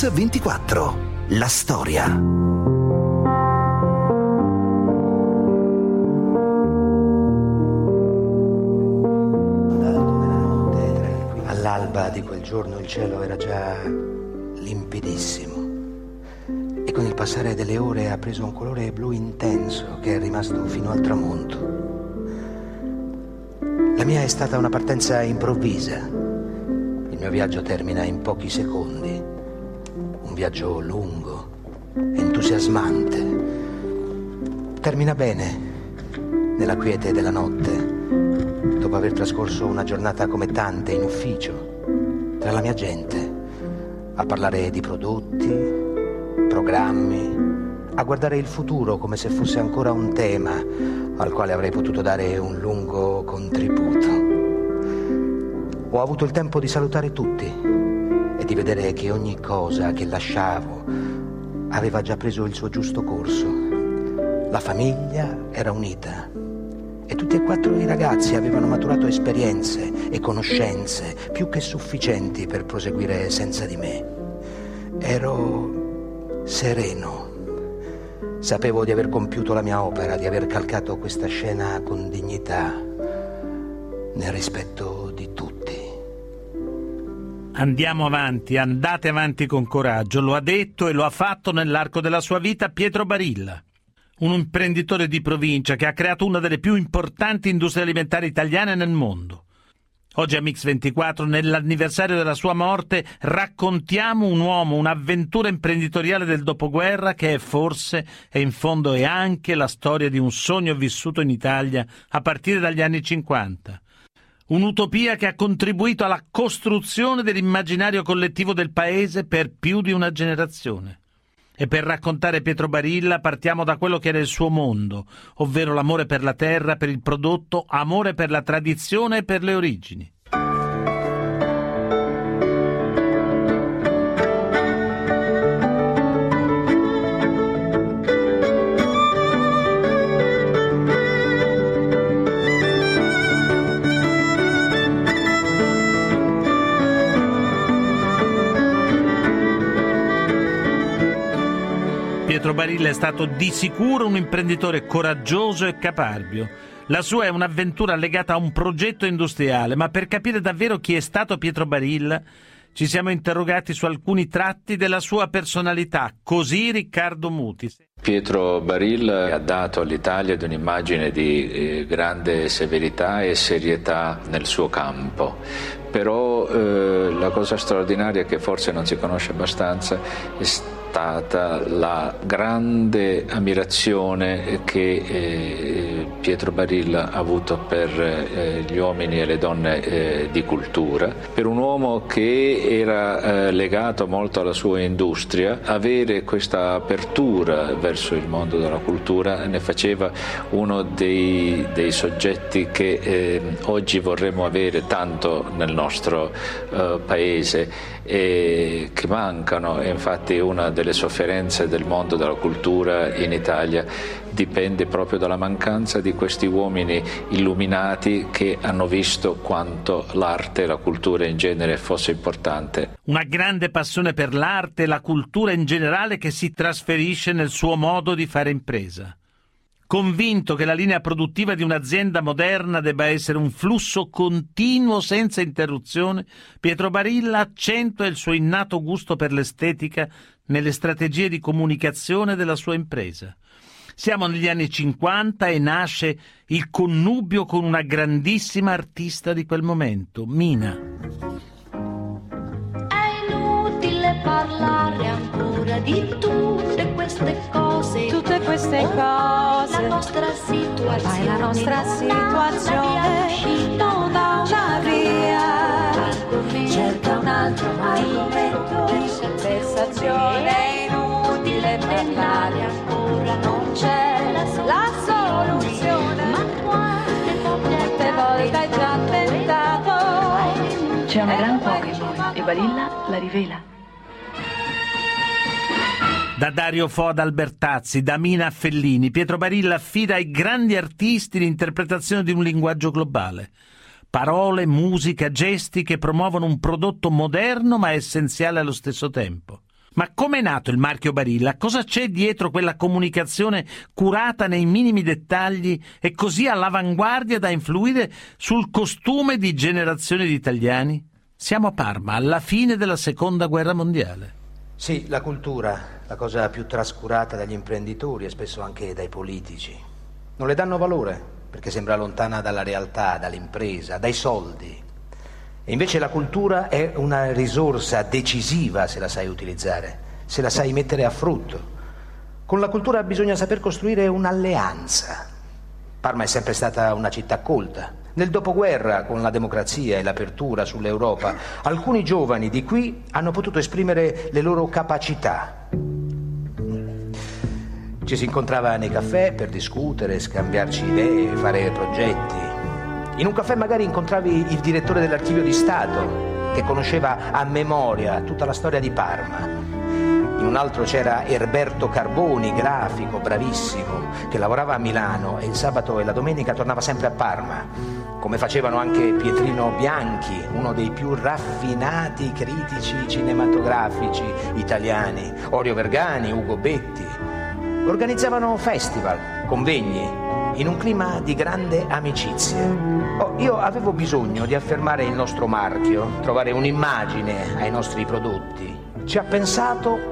Mix24. La storia. All'alba di quel giorno il cielo era già limpidissimo e con il passare delle ore ha preso un colore blu intenso che è rimasto fino al tramonto. La mia è stata una partenza improvvisa. Il mio viaggio termina in pochi secondi. Un viaggio lungo, entusiasmante. Termina bene, nella quiete della notte, dopo aver trascorso una giornata come tante in ufficio, tra la mia gente, a parlare di prodotti, programmi, a guardare il futuro come se fosse ancora un tema al quale avrei potuto dare un lungo contributo. Ho avuto il tempo di salutare tutti e di vedere che ogni cosa che lasciavo aveva già preso il suo giusto corso. La famiglia era unita e tutti e 4 i ragazzi avevano maturato esperienze e conoscenze più che sufficienti per proseguire senza di me. Ero sereno. Sapevo di aver compiuto la mia opera, di aver calcato questa scena con dignità, nel rispetto di tutti. Andiamo avanti, andate avanti con coraggio, lo ha detto e lo ha fatto nell'arco della sua vita Pietro Barilla, un imprenditore di provincia che ha creato una delle più importanti industrie alimentari italiane nel mondo. Oggi a Mix24, nell'anniversario della sua morte, raccontiamo un uomo, un'avventura imprenditoriale del dopoguerra che è forse e in fondo è anche la storia di un sogno vissuto in Italia a partire dagli anni 50. Un'utopia che ha contribuito alla costruzione dell'immaginario collettivo del paese per più di una generazione. E per raccontare Pietro Barilla partiamo da quello che era il suo mondo, ovvero l'amore per la terra, per il prodotto, amore per la tradizione e per le origini. Pietro Barilla è stato di sicuro un imprenditore coraggioso e caparbio. La sua è un'avventura legata a un progetto industriale, ma per capire davvero chi è stato Pietro Barilla ci siamo interrogati su alcuni tratti della sua personalità. Così Riccardo Muti. Pietro Barilla ha dato all'Italia di un'immagine di grande severità e serietà nel suo campo, però la cosa straordinaria che forse non si conosce abbastanza è stata la grande ammirazione che Pietro Barilla ha avuto per gli uomini e le donne di cultura. Per un uomo che era legato molto alla sua industria, avere questa apertura verso il mondo della cultura ne faceva uno dei soggetti che oggi vorremmo avere tanto nel nostro paese e che mancano. E infatti una delle sofferenze del mondo della cultura in Italia dipende proprio dalla mancanza di questi uomini illuminati che hanno visto quanto l'arte e la cultura in genere fosse importante. Una grande passione per l'arte e la cultura in generale che si trasferisce nel suo modo di fare impresa. Convinto che la linea produttiva di un'azienda moderna debba essere un flusso continuo senza interruzione, Pietro Barilla accentua il suo innato gusto per l'estetica nelle strategie di comunicazione della sua impresa. Siamo negli anni 50 e nasce il connubio con una grandissima artista di quel momento, Mina. È inutile parlare ancora di tutte queste cose. Tutte queste cose. La nostra situazione. La nostra situazione non dà una via. Cerca un altro argomento. Conversazione. È inutile parlare ancora. Non c'è la soluzione. Ma quante volte hai già tentato. C'è una gran foga in noi e Barilla la rivela. Da Dario Fo ad Albertazzi, da Mina a Fellini, Pietro Barilla affida ai grandi artisti l'interpretazione di un linguaggio globale. Parole, musica, gesti che promuovono un prodotto moderno ma essenziale allo stesso tempo. Ma com'è nato il marchio Barilla? Cosa c'è dietro quella comunicazione curata nei minimi dettagli e così all'avanguardia da influire sul costume di generazioni di italiani? Siamo a Parma, alla fine della Seconda Guerra Mondiale. Sì, la cultura, la cosa più trascurata dagli imprenditori e spesso anche dai politici. Non le danno valore perché sembra lontana dalla realtà, dall'impresa, dai soldi. E invece la cultura è una risorsa decisiva se la sai utilizzare, se la sai mettere a frutto. Con la cultura bisogna saper costruire un'alleanza. Parma è sempre stata una città colta. Nel dopoguerra, con la democrazia e l'apertura sull'Europa, alcuni giovani di qui hanno potuto esprimere le loro capacità. Ci si incontrava nei caffè per discutere, scambiarci idee, fare progetti. In un caffè magari incontravi il direttore dell'Archivio di Stato, che conosceva a memoria tutta la storia di Parma. In un altro c'era Erberto Carboni, grafico, bravissimo, che lavorava a Milano e il sabato e la domenica tornava sempre a Parma, come facevano anche Pietrino Bianchi, uno dei più raffinati critici cinematografici italiani, Orio Vergani, Ugo Betti. Organizzavano festival, convegni, in un clima di grande amicizia. Io avevo bisogno di affermare il nostro marchio, trovare un'immagine ai nostri prodotti. Ci ha pensato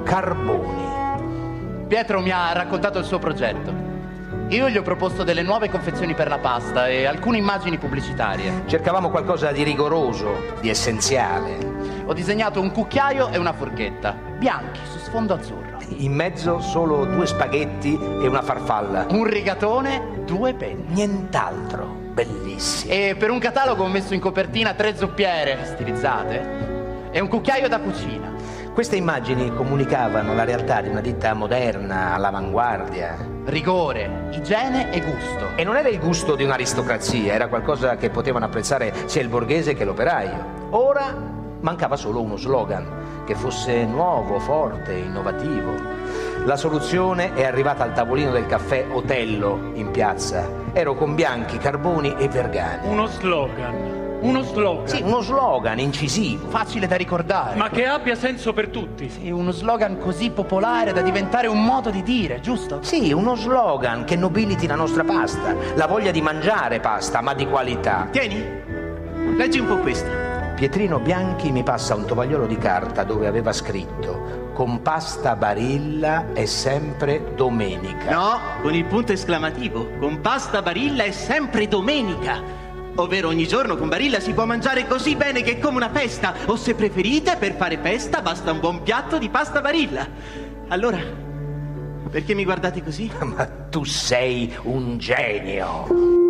Carboni. Pietro mi ha raccontato il suo progetto. Io gli ho proposto delle nuove confezioni per la pasta e alcune immagini pubblicitarie. Cercavamo qualcosa di rigoroso, di essenziale. Ho disegnato un cucchiaio e una forchetta, bianchi su sfondo azzurro. In mezzo solo 2 spaghetti e una farfalla. Un rigatone, 2 penne. Nient'altro, bellissimo. E per un catalogo ho messo in copertina 3 zuppiere stilizzate e un cucchiaio da cucina. Queste immagini comunicavano la realtà di una ditta moderna, all'avanguardia. Rigore, igiene e gusto. E non era il gusto di un'aristocrazia, era qualcosa che potevano apprezzare sia il borghese che l'operaio. Ora mancava solo uno slogan che fosse nuovo, forte, innovativo. La soluzione è arrivata al tavolino del caffè Otello in piazza. Ero con Bianchi, Carboni e Vergani. Uno slogan. Sì, uno slogan incisivo, facile da ricordare, ma che abbia senso per tutti. Sì, uno slogan così popolare da diventare un modo di dire, giusto? Sì, uno slogan che nobiliti la nostra pasta, la voglia di mangiare pasta, ma di qualità. Tieni, leggi un po' questo. Pietrino Bianchi mi passa un tovagliolo di carta dove aveva scritto: con pasta Barilla è sempre domenica. No, con il punto esclamativo. Con pasta Barilla è sempre domenica. Ovvero ogni giorno con Barilla si può mangiare così bene che è come una festa. O se preferite, per fare festa basta un buon piatto di pasta Barilla. Allora, perché mi guardate così? Ma tu sei un genio.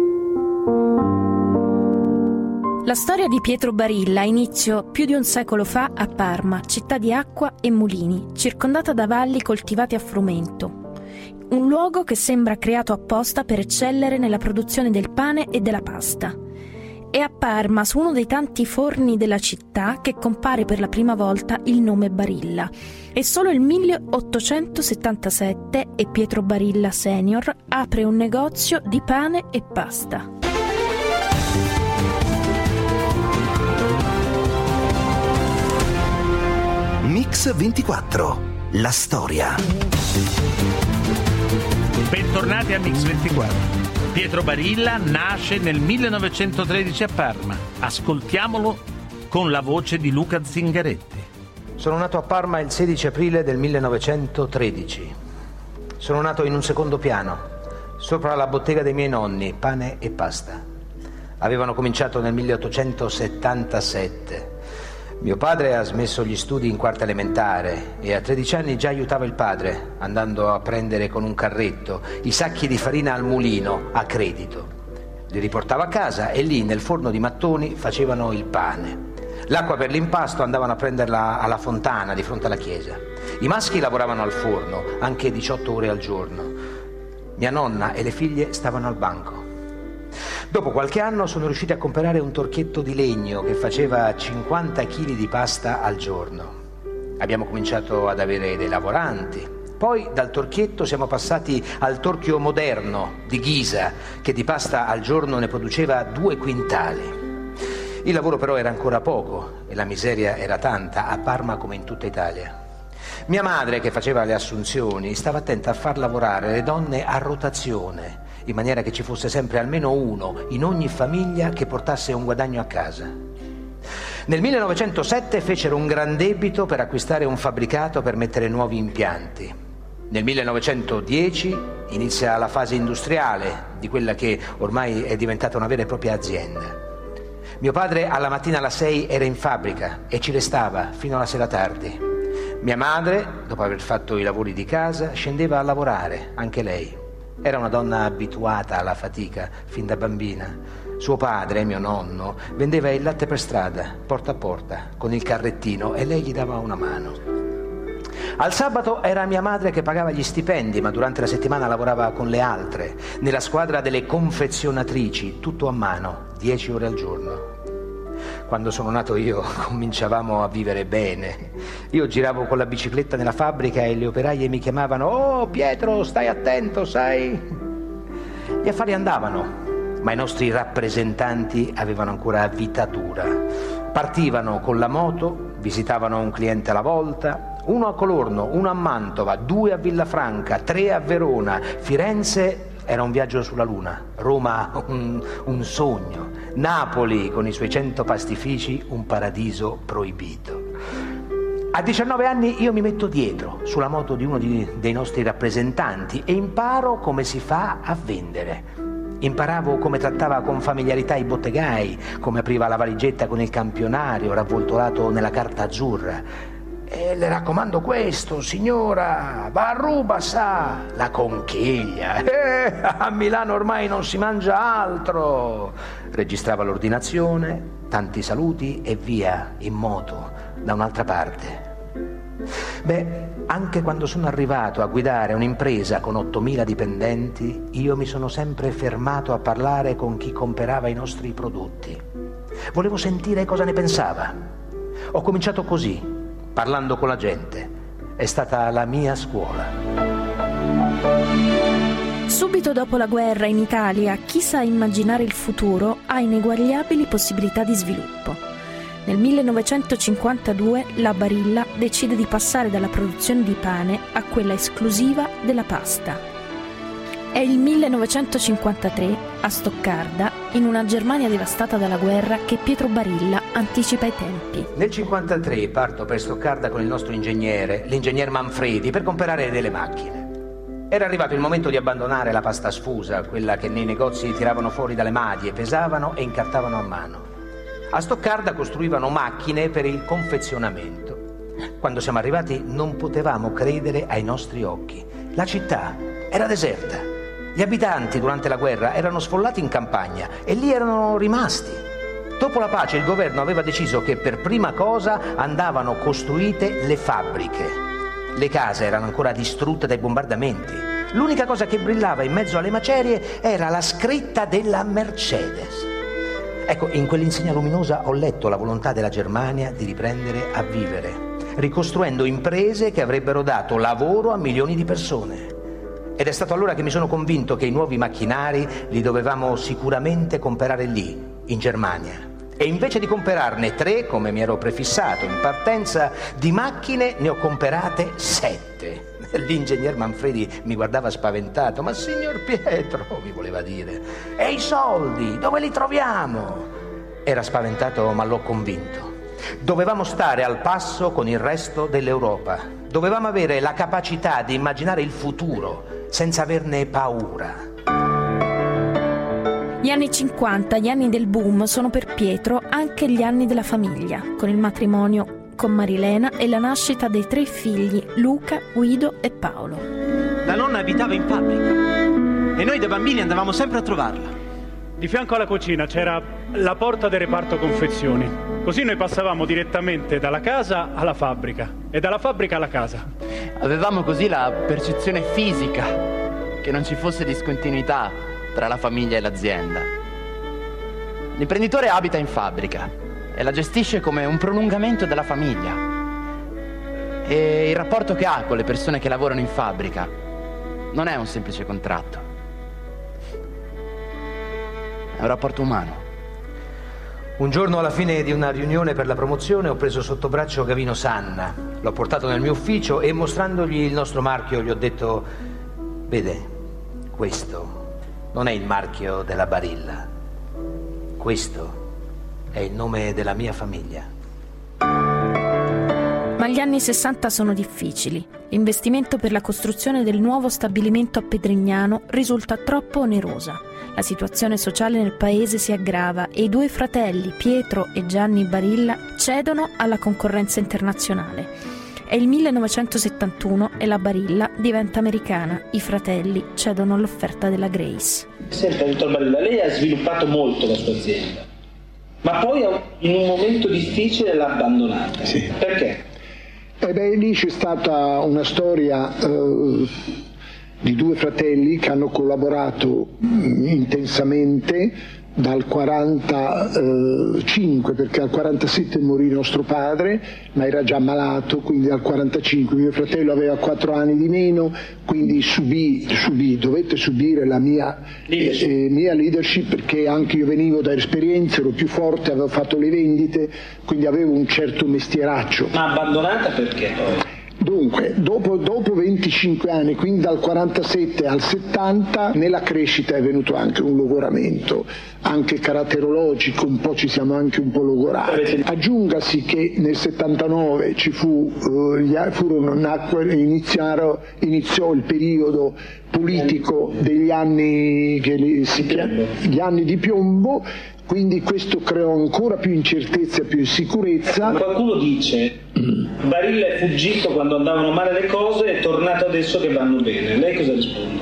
La storia di Pietro Barilla ha inizio più di un secolo fa a Parma, città di acqua e mulini, circondata da valli coltivate a frumento. Un luogo che sembra creato apposta per eccellere nella produzione del pane e della pasta. È a Parma, su uno dei tanti forni della città, che compare per la prima volta il nome Barilla. È solo il 1877 e Pietro Barilla Senior apre un negozio di pane e pasta. Mix 24, la storia. Bentornati a Mix 24. Pietro Barilla nasce nel 1913 a Parma. Ascoltiamolo con la voce di Luca Zingaretti. Sono nato a Parma il 16 aprile del 1913. Sono nato in un secondo piano, sopra la bottega dei miei nonni, pane e pasta. Avevano cominciato nel 1877. Mio padre ha smesso gli studi in quarta elementare e a 13 anni già aiutava il padre, andando a prendere con un carretto i sacchi di farina al mulino a credito. Li riportava a casa e lì nel forno di mattoni facevano il pane. L'acqua per l'impasto andavano a prenderla alla fontana di fronte alla chiesa. I maschi lavoravano al forno, anche 18 ore al giorno. Mia nonna e le figlie stavano al banco. Dopo qualche anno sono riusciti a comprare un torchietto di legno che faceva 50 kg di pasta al giorno. Abbiamo cominciato ad avere dei lavoranti. Poi dal torchietto siamo passati al torchio moderno di Ghisa, che di pasta al giorno ne produceva 2 quintali. Il lavoro però era ancora poco e la miseria era tanta, a Parma come in tutta Italia. Mia madre, che faceva le assunzioni, stava attenta a far lavorare le donne a rotazione, in maniera che ci fosse sempre almeno uno in ogni famiglia che portasse un guadagno a casa. Nel 1907 fecero un gran debito per acquistare un fabbricato per mettere nuovi impianti. Nel 1910 inizia la fase industriale di quella che ormai è diventata una vera e propria azienda. Mio padre alla mattina alle 6 era in fabbrica e ci restava fino alla sera tardi. Mia madre, dopo aver fatto i lavori di casa, scendeva a lavorare, anche lei. Era una donna abituata alla fatica fin da bambina. Suo padre, mio nonno, vendeva il latte per strada, porta a porta, con il carrettino, e lei gli dava una mano. Al sabato era mia madre che pagava gli stipendi, ma durante la settimana lavorava con le altre, nella squadra delle confezionatrici, tutto a mano, 10 ore al giorno. Quando sono nato io cominciavamo a vivere bene. Io giravo con la bicicletta nella fabbrica e le operaie mi chiamavano: «Oh Pietro, stai attento, sai?» Gli affari andavano, ma i nostri rappresentanti avevano ancora vita dura. Partivano con la moto, visitavano un cliente alla volta, uno a Colorno, uno a Mantova, 2 a Villafranca, 3 a Verona. Firenze era un viaggio sulla Luna, Roma un sogno, Napoli con i suoi 100 pastifici un paradiso proibito. A 19 anni io mi metto dietro sulla moto di uno dei nostri rappresentanti e imparo come si fa a vendere. Imparavo come trattava con familiarità i bottegai, come apriva la valigetta con il campionario ravvoltolato nella carta azzurra. «E le raccomando questo, signora, va a ruba, sa, la conchiglia, a Milano ormai non si mangia altro!» Registrava l'ordinazione, tanti saluti e via, in moto, da un'altra parte. Beh, anche quando sono arrivato a guidare un'impresa con 8.000 dipendenti, io mi sono sempre fermato a parlare con chi comperava i nostri prodotti. Volevo sentire cosa ne pensava. Ho cominciato così, parlando con la gente. È stata la mia scuola. Subito dopo la guerra in Italia, chi sa immaginare il futuro ha ineguagliabili possibilità di sviluppo. Nel 1952 la Barilla decide di passare dalla produzione di pane a quella esclusiva della pasta. È il 1953, a Stoccarda, in una Germania devastata dalla guerra, che Pietro Barilla anticipa i tempi. Nel 1953 parto per Stoccarda con il nostro ingegnere, l'ingegner Manfredi, per comprare delle macchine. Era arrivato il momento di abbandonare la pasta sfusa, quella che nei negozi tiravano fuori dalle madie, pesavano e incartavano a mano. A Stoccarda costruivano macchine per il confezionamento. Quando siamo arrivati non potevamo credere ai nostri occhi. La città era deserta. Gli abitanti durante la guerra erano sfollati in campagna e lì erano rimasti. Dopo la pace il governo aveva deciso che per prima cosa andavano costruite le fabbriche. Le case erano ancora distrutte dai bombardamenti. L'unica cosa che brillava in mezzo alle macerie era la scritta della Mercedes. Ecco, in quell'insegna luminosa ho letto la volontà della Germania di riprendere a vivere, ricostruendo imprese che avrebbero dato lavoro a milioni di persone. Ed è stato allora che mi sono convinto che i nuovi macchinari li dovevamo sicuramente comprare lì, in Germania. E invece di comprarne 3, come mi ero prefissato in partenza, di macchine ne ho comprate 7. L'ingegner Manfredi mi guardava spaventato. «Ma signor Pietro», mi voleva dire, «e i soldi, dove li troviamo?» Era spaventato, ma l'ho convinto. Dovevamo stare al passo con il resto dell'Europa. Dovevamo avere la capacità di immaginare il futuro senza averne paura. Gli anni 50, gli anni del boom, sono per Pietro anche gli anni della famiglia, con il matrimonio con Marilena e la nascita dei 3 figli, Luca, Guido e Paolo. La nonna abitava in fabbrica e noi da bambini andavamo sempre a trovarla. Di fianco alla cucina c'era la porta del reparto confezioni. Così noi passavamo direttamente dalla casa alla fabbrica e dalla fabbrica alla casa. Avevamo così la percezione fisica che non ci fosse discontinuità tra la famiglia e l'azienda. L'imprenditore abita in fabbrica e la gestisce come un prolungamento della famiglia. E il rapporto che ha con le persone che lavorano in fabbrica non è un semplice contratto. È un rapporto umano. Un giorno alla fine di una riunione per la promozione ho preso sotto braccio Gavino Sanna. L'ho portato nel mio ufficio e mostrandogli il nostro marchio gli ho detto: vede, questo non è il marchio della Barilla, questo è il nome della mia famiglia. Ma gli anni 60 sono difficili. L'investimento per la costruzione del nuovo stabilimento a Pedrignano risulta troppo onerosa. La situazione sociale nel paese si aggrava e i due fratelli, Pietro e Gianni Barilla, cedono alla concorrenza internazionale. È il 1971 e la Barilla diventa americana. I fratelli cedono all'offerta della Grace. Senta, dottor Barilla, lei ha sviluppato molto la sua azienda, ma poi in un momento difficile l'ha abbandonata. Sì. Perché? Lì c'è stata una storia di due fratelli che hanno collaborato intensamente dal 45, perché al 47 morì nostro padre, ma era già malato, quindi dal 45 mio fratello aveva 4 anni di meno, quindi dovette subire la mia leadership, perché anche io venivo da esperienze, ero più forte, avevo fatto le vendite, quindi avevo un certo mestieraccio. Ma abbandonata perché poi? Dunque, dopo 25 anni, quindi dal 47 al 70, nella crescita è venuto anche un logoramento, anche caratterologico, un po' ci siamo anche un po' logorati. Aggiungasi che nel 79 iniziò il periodo politico degli anni, gli anni di piombo, quindi questo creò ancora più incertezza e più insicurezza. Qualcuno dice Barilla è fuggito quando andavano male le cose e è tornato adesso che vanno bene. Lei cosa risponde?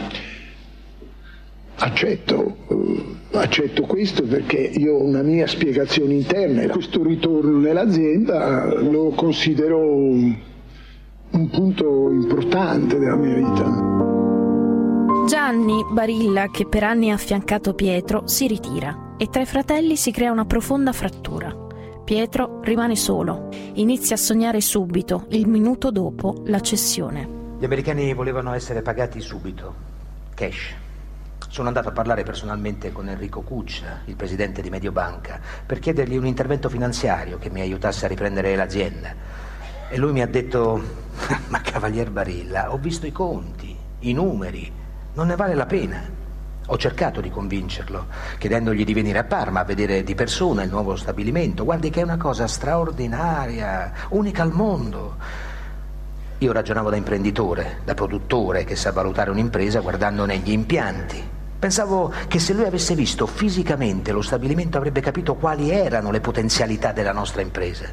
Accetto questo, perché io ho una mia spiegazione interna e questo ritorno nell'azienda lo considero un punto importante della mia vita. Gianni Barilla, che per anni ha affiancato Pietro, si ritira e tra i fratelli si crea una profonda frattura. Pietro rimane solo, inizia a sognare subito, il minuto dopo, la cessione. Gli americani volevano essere pagati subito, cash. Sono andato a parlare personalmente con Enrico Cuccia, il presidente di Mediobanca, per chiedergli un intervento finanziario che mi aiutasse a riprendere l'azienda. E lui mi ha detto: ma Cavalier Barilla, ho visto i conti, i numeri, non ne vale la pena. Ho cercato di convincerlo, chiedendogli di venire a Parma a vedere di persona il nuovo stabilimento. Guardi che è una cosa straordinaria, unica al mondo. Io ragionavo da imprenditore, da produttore che sa valutare un'impresa guardandone gli impianti. Pensavo che se lui avesse visto fisicamente lo stabilimento avrebbe capito quali erano le potenzialità della nostra impresa.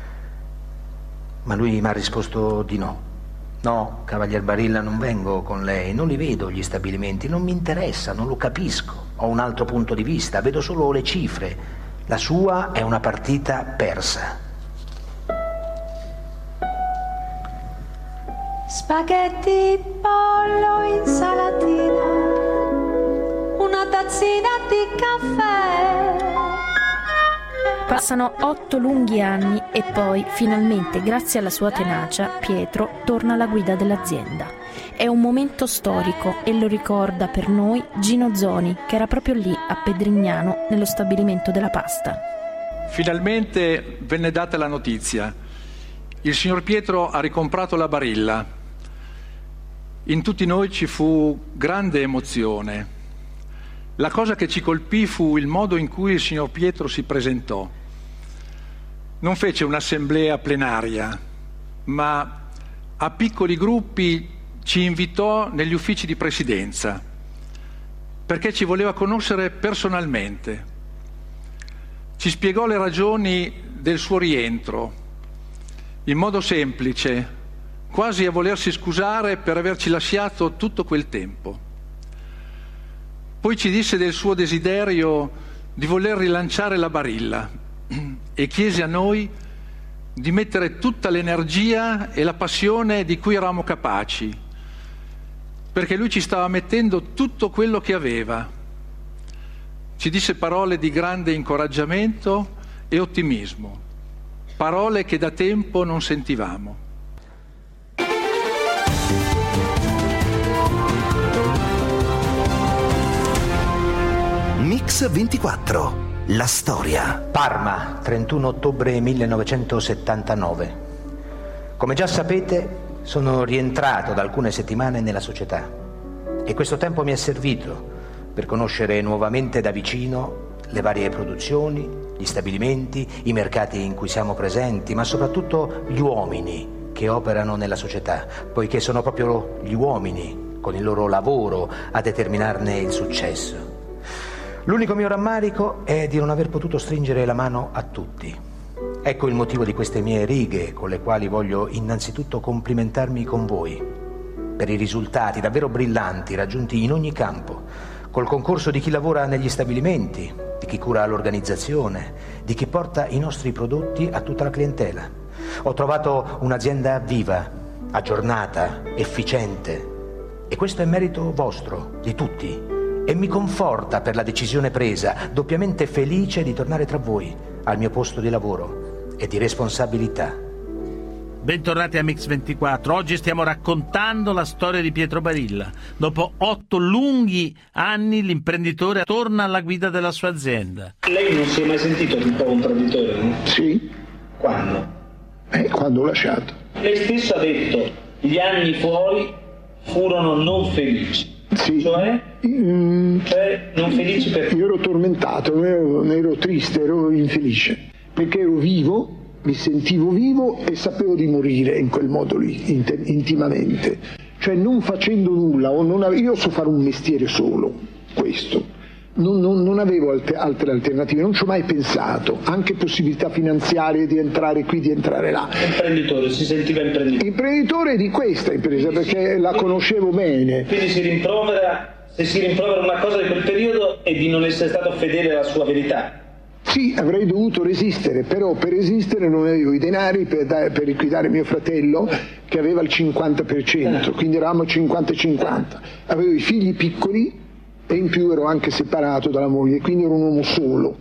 Ma lui mi ha risposto di no. No, Cavalier Barilla, non vengo con lei, non li vedo gli stabilimenti, non mi interessa, non lo capisco, ho un altro punto di vista, vedo solo le cifre. La sua è una partita persa. Spaghetti, pollo, insalatina, una tazzina di caffè. Passano 8 lunghi anni e poi, finalmente, grazie alla sua tenacia, Pietro torna alla guida dell'azienda. È un momento storico e lo ricorda per noi Gino Zoni, che era proprio lì, a Pedrignano, nello stabilimento della pasta. Finalmente venne data la notizia. Il signor Pietro ha ricomprato la Barilla. In tutti noi ci fu grande emozione. La cosa che ci colpì fu il modo in cui il signor Pietro si presentò. Non fece un'assemblea plenaria, ma a piccoli gruppi ci invitò negli uffici di presidenza, perché ci voleva conoscere personalmente. Ci spiegò le ragioni del suo rientro, in modo semplice, quasi a volersi scusare per averci lasciato tutto quel tempo. Poi ci disse del suo desiderio di voler rilanciare la Barilla e chiese a noi di mettere tutta l'energia e la passione di cui eravamo capaci, perché lui ci stava mettendo tutto quello che aveva. Ci disse parole di grande incoraggiamento e ottimismo, parole che da tempo non sentivamo. Mix 24, la storia. Parma, 31 ottobre 1979. Come già sapete, sono rientrato da alcune settimane nella società e questo tempo mi è servito per conoscere nuovamente da vicino le varie produzioni, gli stabilimenti, i mercati in cui siamo presenti, ma soprattutto gli uomini che operano nella società, poiché sono proprio gli uomini, con il loro lavoro, a determinarne il successo. L'unico mio rammarico è di non aver potuto stringere la mano a tutti. Ecco il motivo di queste mie righe, con le quali voglio innanzitutto complimentarmi con voi per i risultati davvero brillanti raggiunti in ogni campo, col concorso di chi lavora negli stabilimenti, di chi cura l'organizzazione, di chi porta i nostri prodotti a tutta la clientela. Ho trovato un'azienda viva, aggiornata, efficiente, e questo è merito vostro, di tutti, e mi conforta per la decisione presa, doppiamente felice di tornare tra voi, al mio posto di lavoro e di responsabilità. Bentornati a Mix24. Oggi stiamo raccontando la storia di Pietro Barilla. Dopo 8 lunghi anni l'imprenditore torna alla guida della sua azienda. Lei non si è mai sentito un po' un traditore, no? Sì. Quando? Quando ho lasciato. Lei stesso ha detto gli anni fuori furono non felici. Sì. Cioè non felici perché? Io ero tormentato, ero triste, ero infelice, perché ero vivo, mi sentivo vivo e sapevo di morire in quel modo lì, intimamente, cioè non facendo nulla, io so fare un mestiere solo, questo, non avevo altre alternative, non ci ho mai pensato, anche possibilità finanziarie di entrare qui, di entrare là. Imprenditore, si sentiva imprenditore? Imprenditore di questa impresa, perché la conoscevo bene. Quindi si rimprovera una cosa di quel periodo e di non essere stato fedele alla sua verità. Sì, avrei dovuto resistere, però per resistere non avevo i denari per liquidare mio fratello che aveva il 50%, quindi eravamo 50-50. Avevo i figli piccoli e in più ero anche separato dalla moglie, quindi ero un uomo solo.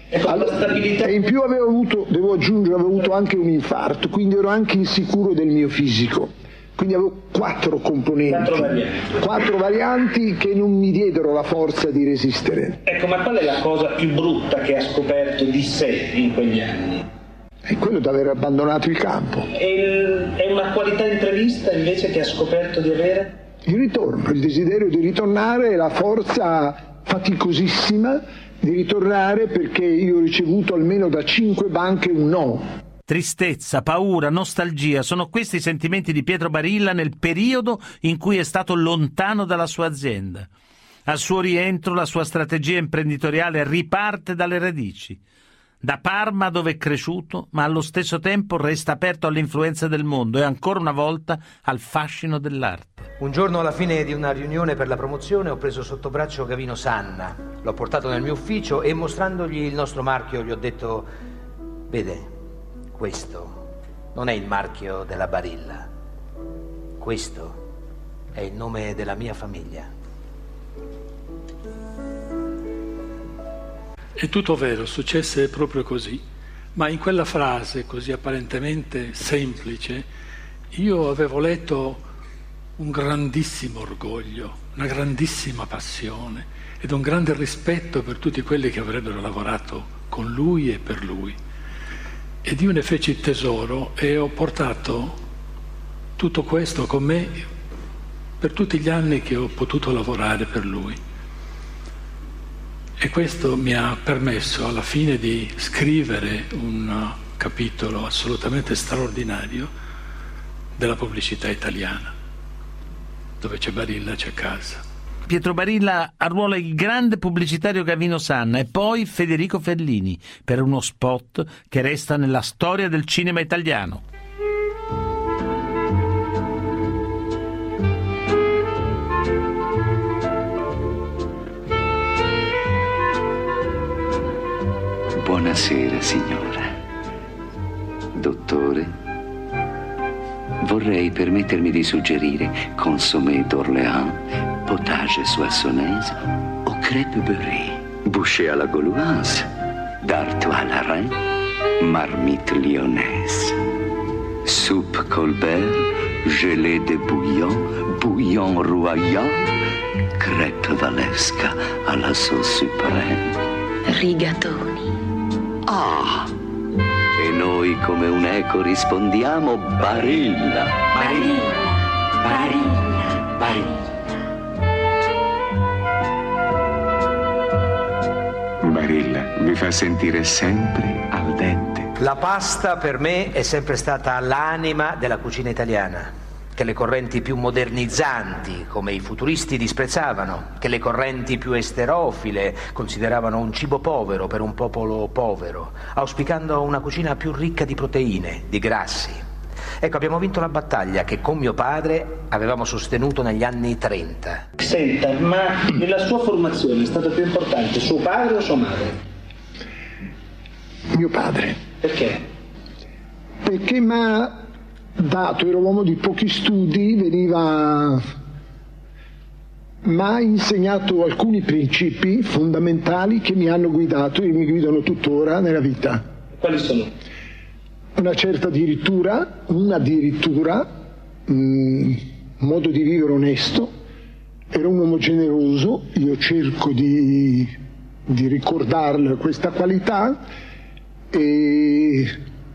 E in più avevo avuto anche un infarto, quindi ero anche insicuro del mio fisico. Quindi avevo 4 componenti, 4 varianti che non mi diedero la forza di resistere. Ecco, ma qual è la cosa più brutta che ha scoperto di sé in quegli anni? È quello di aver abbandonato il campo. È una qualità imprevista invece che ha scoperto di avere? Il ritorno, il desiderio di ritornare e la forza faticosissima di ritornare, perché io ho ricevuto almeno da 5 banche un no. Tristezza, paura, nostalgia, sono questi i sentimenti di Pietro Barilla nel periodo in cui è stato lontano dalla sua azienda. Al suo rientro la sua strategia imprenditoriale riparte dalle radici. Da Parma, dove è cresciuto, ma allo stesso tempo resta aperto all'influenza del mondo e ancora una volta al fascino dell'arte. Un giorno alla fine di una riunione per la promozione ho preso sotto braccio Gavino Sanna, l'ho portato nel mio ufficio e mostrandogli il nostro marchio gli ho detto: vede, questo non è il marchio della Barilla, questo è il nome della mia famiglia. È tutto vero, successe proprio così, ma in quella frase così apparentemente semplice io avevo letto un grandissimo orgoglio, una grandissima passione ed un grande rispetto per tutti quelli che avrebbero lavorato con lui e per lui. Ed io ne feci tesoro e ho portato tutto questo con me per tutti gli anni che ho potuto lavorare per lui. E questo mi ha permesso alla fine di scrivere un capitolo assolutamente straordinario della pubblicità italiana, dove c'è Barilla, c'è casa. Pietro Barilla arruola il grande pubblicitario Gavino Sanna e poi Federico Fellini per uno spot che resta nella storia del cinema italiano. Buonasera, signora. Dottore, vorrei permettermi di suggerire consommé d'Orléans, potage soissonnaise o crêpe beurrée, bouchée à la gauloise, d'Artois à la reine, marmite lyonnaise, soupe Colbert, gelée de bouillon, bouillon royal, crêpe valesca à la sauce suprême. Rigatoni. Ah! E noi come un eco rispondiamo Barilla. Barilla, Barilla, Barilla. Barilla vi fa sentire sempre al dente. La pasta per me è sempre stata l'anima della cucina italiana, che le correnti più modernizzanti, come i futuristi, disprezzavano, che le correnti più esterofile consideravano un cibo povero per un popolo povero, auspicando una cucina più ricca di proteine, di grassi. Ecco, abbiamo vinto la battaglia che con mio padre avevamo sostenuto negli anni 30. Senta, ma nella sua formazione è stato più importante suo padre o sua madre? Mio padre. Perché? Perché mi ha dato, ero uomo di pochi studi, mi ha insegnato alcuni principi fondamentali che mi hanno guidato e mi guidano tuttora nella vita. Quali sono? Una certa addirittura, un modo di vivere onesto. Era un uomo generoso, io cerco di ricordarle questa qualità, e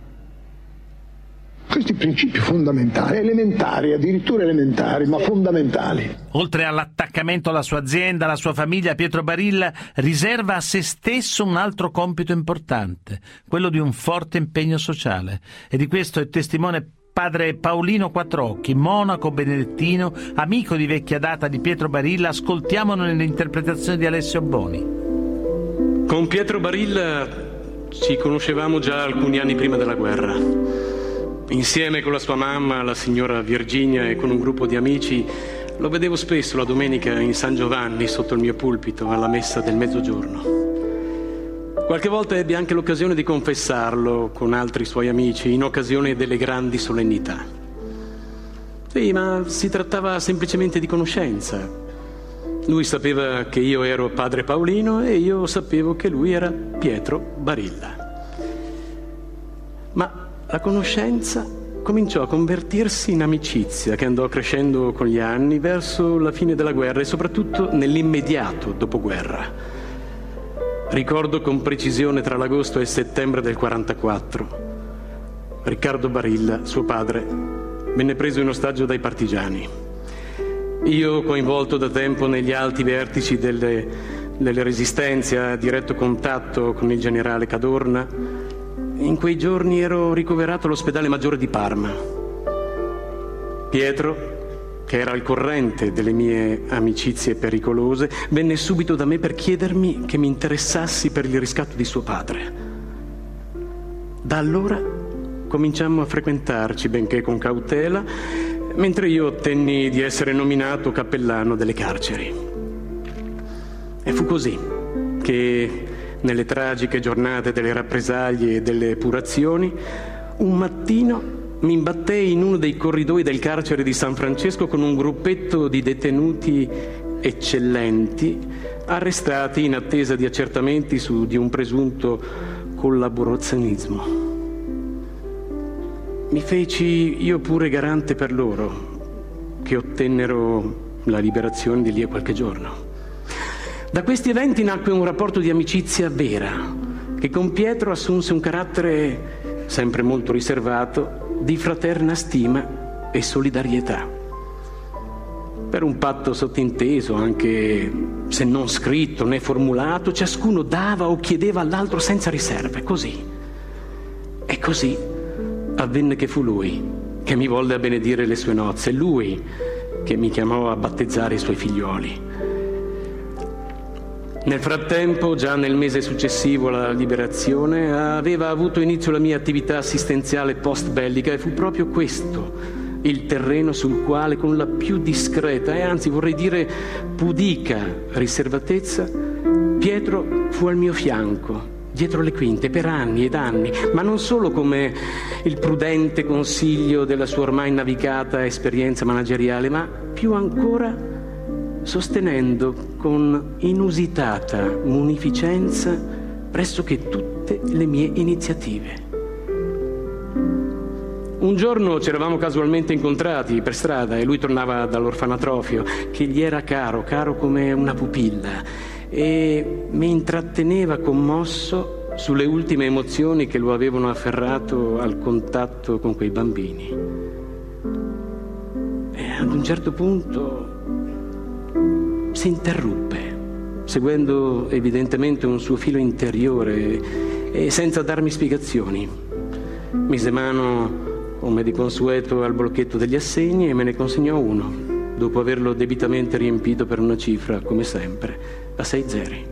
questi principi fondamentali, elementari, addirittura elementari, ma fondamentali. Oltre all'attaccamento alla sua azienda, alla sua famiglia, Pietro Barilla riserva a se stesso un altro compito importante, quello di un forte impegno sociale. E di questo è testimone padre Paolino Quattrocchi, monaco benedettino, amico di vecchia data di Pietro Barilla. Ascoltiamolo nell'interpretazione di Alessio Boni. Con Pietro Barilla ci conoscevamo già alcuni anni prima della guerra. Insieme con la sua mamma, la signora Virginia, e con un gruppo di amici lo vedevo spesso la domenica in San Giovanni sotto il mio pulpito alla messa del mezzogiorno. Qualche volta ebbi anche l'occasione di confessarlo con altri suoi amici in occasione delle grandi solennità. Sì, ma si trattava semplicemente di conoscenza. Lui sapeva che io ero padre Paolino e io sapevo che lui era Pietro Barilla. Ma la conoscenza cominciò a convertirsi in amicizia che andò crescendo con gli anni verso la fine della guerra e soprattutto nell'immediato dopoguerra. Ricordo con precisione tra l'agosto e il settembre del 1944. Riccardo Barilla, suo padre, venne preso in ostaggio dai partigiani. Io, coinvolto da tempo negli alti vertici delle resistenze a diretto contatto con il generale Cadorna, in quei giorni ero ricoverato all'ospedale maggiore di Parma. Pietro, che era al corrente delle mie amicizie pericolose, venne subito da me per chiedermi che mi interessassi per il riscatto di suo padre. Da allora cominciammo a frequentarci, benché con cautela, mentre io ottenni di essere nominato cappellano delle carceri. E fu così che, nelle tragiche giornate delle rappresaglie e delle epurazioni, un mattino mi imbattei in uno dei corridoi del carcere di San Francesco con un gruppetto di detenuti eccellenti arrestati in attesa di accertamenti su di un presunto collaborazionismo. Mi feci io pure garante per loro, che ottennero la liberazione di lì a qualche giorno. Da questi eventi nacque un rapporto di amicizia vera, che con Pietro assunse un carattere sempre molto riservato, di fraterna stima e solidarietà. Per un patto sottinteso, anche se non scritto né formulato, ciascuno dava o chiedeva all'altro senza riserve, così. E così avvenne che fu lui che mi volle a benedire le sue nozze, lui che mi chiamò a battezzare i suoi figlioli. Nel frattempo, già nel mese successivo alla liberazione, aveva avuto inizio la mia attività assistenziale post-bellica e fu proprio questo il terreno sul quale, con la più discreta e anzi vorrei dire pudica riservatezza, Pietro fu al mio fianco, dietro le quinte, per anni ed anni, ma non solo come il prudente consiglio della sua ormai navigata esperienza manageriale, ma più ancora sostenendo con inusitata munificenza pressoché tutte le mie iniziative. Un giorno ci eravamo casualmente incontrati per strada e lui tornava dall'orfanatrofio, che gli era caro come una pupilla, e mi intratteneva commosso sulle ultime emozioni che lo avevano afferrato al contatto con quei bambini. E ad un certo punto si interruppe, seguendo evidentemente un suo filo interiore e senza darmi spiegazioni. Mise mano, come di consueto, al blocchetto degli assegni e me ne consegnò uno, dopo averlo debitamente riempito per una cifra, come sempre, a 6 zeri.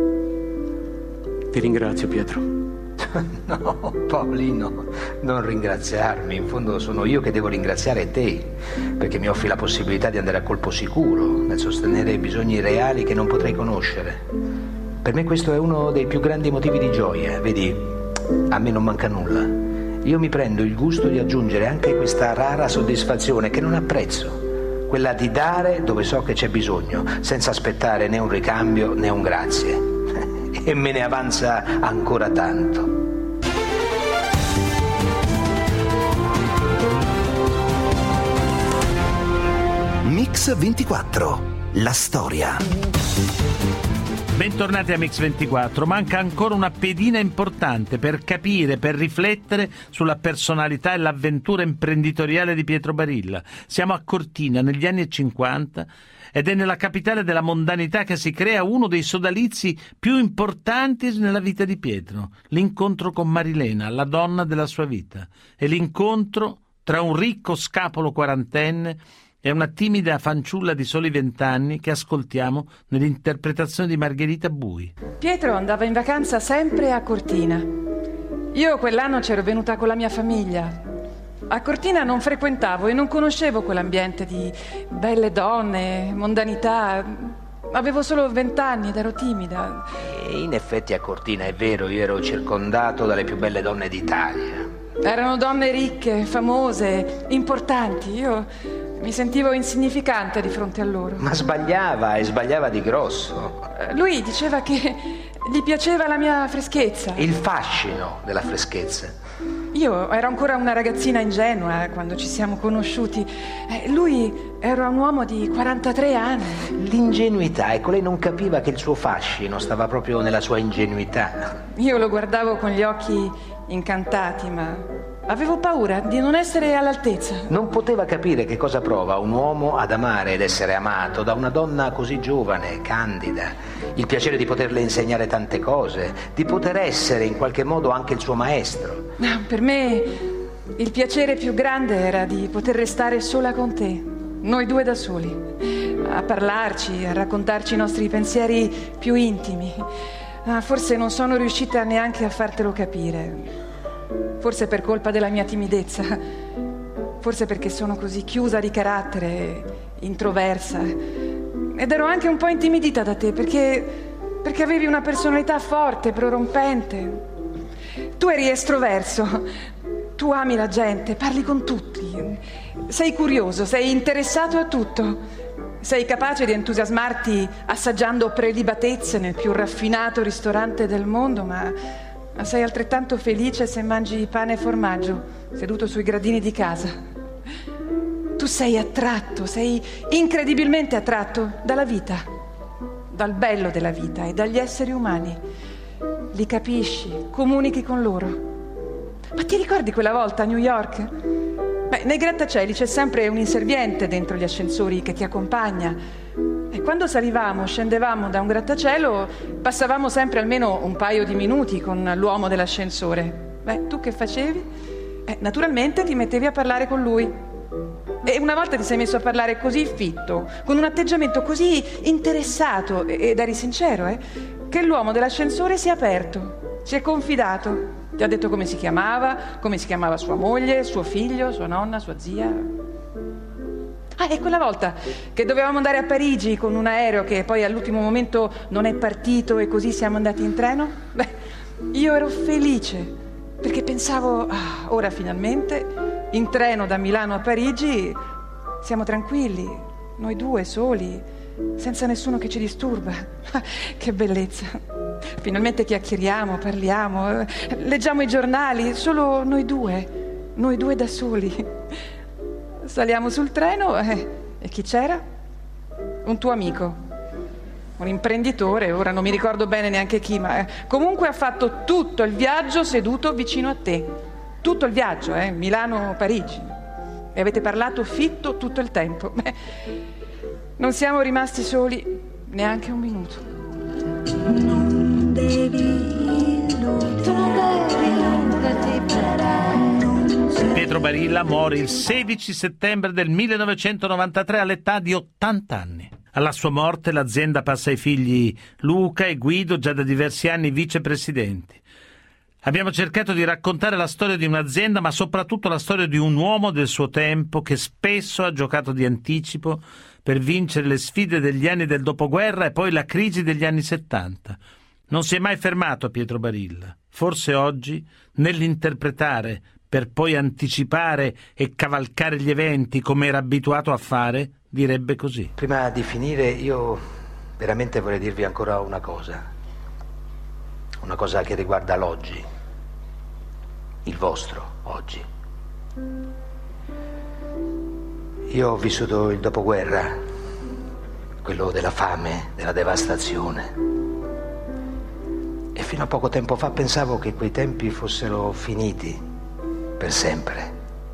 Ti ringrazio, Pietro. No, Paolino, non ringraziarmi. In fondo sono io che devo ringraziare te, perché mi offri la possibilità di andare a colpo sicuro nel sostenere i bisogni reali che non potrei conoscere. Per me questo è uno dei più grandi motivi di gioia. Vedi, a me non manca nulla. Io mi prendo il gusto di aggiungere anche questa rara soddisfazione che non apprezzo, quella di dare dove so che c'è bisogno, senza aspettare né un ricambio né un grazie. E me ne avanza ancora tanto. Mix 24, la storia. Bentornati a Mix 24. Manca ancora una pedina importante per capire, per riflettere sulla personalità e l'avventura imprenditoriale di Pietro Barilla. Siamo a Cortina negli anni 50 ed è nella capitale della mondanità che si crea uno dei sodalizi più importanti nella vita di Pietro, l'incontro con Marilena, la donna della sua vita, e l'incontro tra un ricco scapolo quarantenne e una timida fanciulla di soli 20 anni che ascoltiamo nell'interpretazione di Margherita Bui. Pietro andava in vacanza sempre a Cortina. Io quell'anno c'ero venuta con la mia famiglia. A Cortina non frequentavo e non conoscevo quell'ambiente di belle donne, mondanità. Avevo solo 20 anni ed ero timida. E in effetti a Cortina, è vero, io ero circondato dalle più belle donne d'Italia. Erano donne ricche, famose, importanti. Io mi sentivo insignificante di fronte a loro. Ma sbagliava, e sbagliava di grosso. Lui diceva che gli piaceva la mia freschezza. Il fascino della freschezza. Io ero ancora una ragazzina ingenua quando ci siamo conosciuti. Lui era un uomo di 43 anni. L'ingenuità, ecco, lei non capiva che il suo fascino stava proprio nella sua ingenuità. Io lo guardavo con gli occhi incantati, ma avevo paura di non essere all'altezza. Non poteva capire che cosa prova un uomo ad amare ed essere amato da una donna così giovane, candida. Il piacere di poterle insegnare tante cose, di poter essere in qualche modo anche il suo maestro. No, per me il piacere più grande era di poter restare sola con te, noi due da soli, a parlarci, a raccontarci i nostri pensieri più intimi. Forse non sono riuscita neanche a fartelo capire. Forse per colpa della mia timidezza, forse perché sono così chiusa di carattere, introversa. Ed ero anche un po' intimidita da te, perché avevi una personalità forte, prorompente. Tu eri estroverso, tu ami la gente, parli con tutti, sei curioso, sei interessato a tutto. Sei capace di entusiasmarti assaggiando prelibatezze nel più raffinato ristorante del mondo, ma sei altrettanto felice se mangi pane e formaggio seduto sui gradini di casa. Tu sei attratto, sei incredibilmente attratto dalla vita, dal bello della vita e dagli esseri umani. Li capisci, comunichi con loro. Ma ti ricordi quella volta a New York? Nei grattacieli c'è sempre un inserviente dentro gli ascensori che ti accompagna. E quando salivamo, scendevamo da un grattacielo, passavamo sempre almeno un paio di minuti con l'uomo dell'ascensore. Tu che facevi? Naturalmente ti mettevi a parlare con lui. E una volta ti sei messo a parlare così fitto, con un atteggiamento così interessato, ed eri sincero, che l'uomo dell'ascensore si è aperto, si è confidato. Ti ha detto come si chiamava sua moglie, suo figlio, sua nonna, sua zia. E quella volta che dovevamo andare a Parigi con un aereo che poi all'ultimo momento non è partito e così siamo andati in treno? Io ero felice perché pensavo, ora finalmente in treno da Milano a Parigi siamo tranquilli, noi due soli, senza nessuno che ci disturba. Che bellezza! Finalmente chiacchieriamo, parliamo, leggiamo i giornali, solo noi due da soli. Saliamo sul treno e chi c'era? Un tuo amico. un imprenditore, ora non mi ricordo bene neanche chi, ma comunque ha fatto tutto il viaggio seduto vicino a te. Tutto il viaggio, Milano-Parigi. E avete parlato fitto tutto il tempo. Non siamo rimasti soli neanche un minuto. Non devi Pietro Barilla muore il 16 settembre del 1993 all'età di 80 anni. Alla sua morte l'azienda passa ai figli Luca e Guido, già da diversi anni vicepresidenti. Abbiamo cercato di raccontare la storia di un'azienda, ma soprattutto la storia di un uomo del suo tempo che spesso ha giocato di anticipo per vincere le sfide degli anni del dopoguerra e poi la crisi degli anni 70. Non si è mai fermato Pietro Barilla. Forse oggi, nell'interpretare per poi anticipare e cavalcare gli eventi come era abituato a fare, direbbe così. Prima di finire io veramente vorrei dirvi ancora una cosa che riguarda l'oggi, il vostro oggi. Io ho vissuto il dopoguerra, quello della fame, della devastazione, e fino a poco tempo fa pensavo che quei tempi fossero finiti per sempre.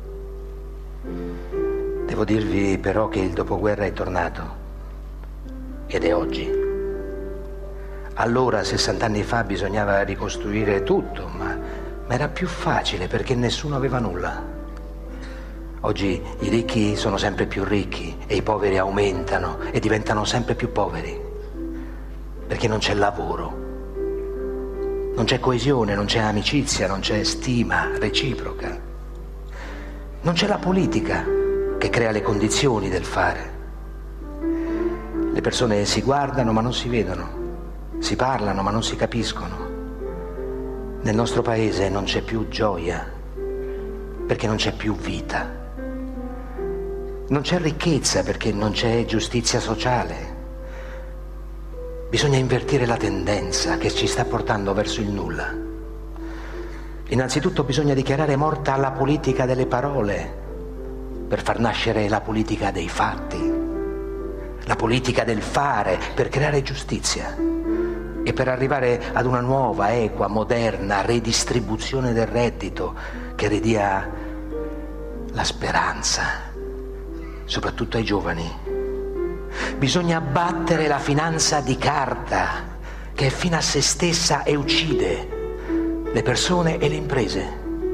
Devo dirvi però che il dopoguerra è tornato ed è oggi. Allora, 60 anni fa, bisognava ricostruire tutto, ma era più facile perché nessuno aveva nulla. Oggi i ricchi sono sempre più ricchi e i poveri aumentano e diventano sempre più poveri perché non c'è lavoro. Non c'è coesione, non c'è amicizia, non c'è stima reciproca. Non c'è la politica che crea le condizioni del fare. Le persone si guardano ma non si vedono, si parlano ma non si capiscono. Nel nostro paese non c'è più gioia perché non c'è più vita. Non c'è ricchezza perché non c'è giustizia sociale. Bisogna invertire la tendenza che ci sta portando verso il nulla. Innanzitutto bisogna dichiarare morta la politica delle parole per far nascere la politica dei fatti, la politica del fare per creare giustizia e per arrivare ad una nuova, equa, moderna redistribuzione del reddito che ridia la speranza, soprattutto ai giovani. Bisogna abbattere la finanza di carta che è fine a se stessa e uccide le persone e le imprese.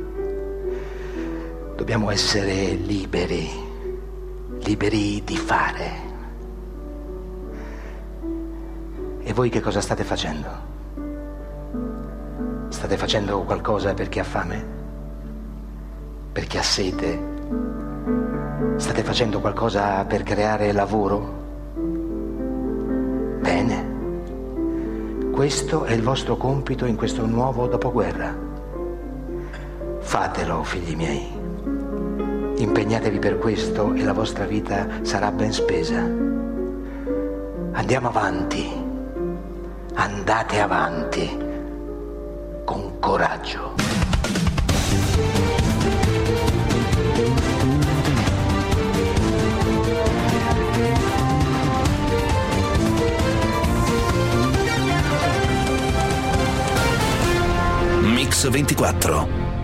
Dobbiamo essere liberi di fare. E voi che cosa state facendo? State facendo qualcosa per chi ha fame? Per chi ha sete? State facendo qualcosa per creare lavoro? Bene, questo è il vostro compito in questo nuovo dopoguerra. Fatelo, figli miei. Impegnatevi per questo e la vostra vita sarà ben spesa. Andiamo avanti, andate avanti, con coraggio. Mix 24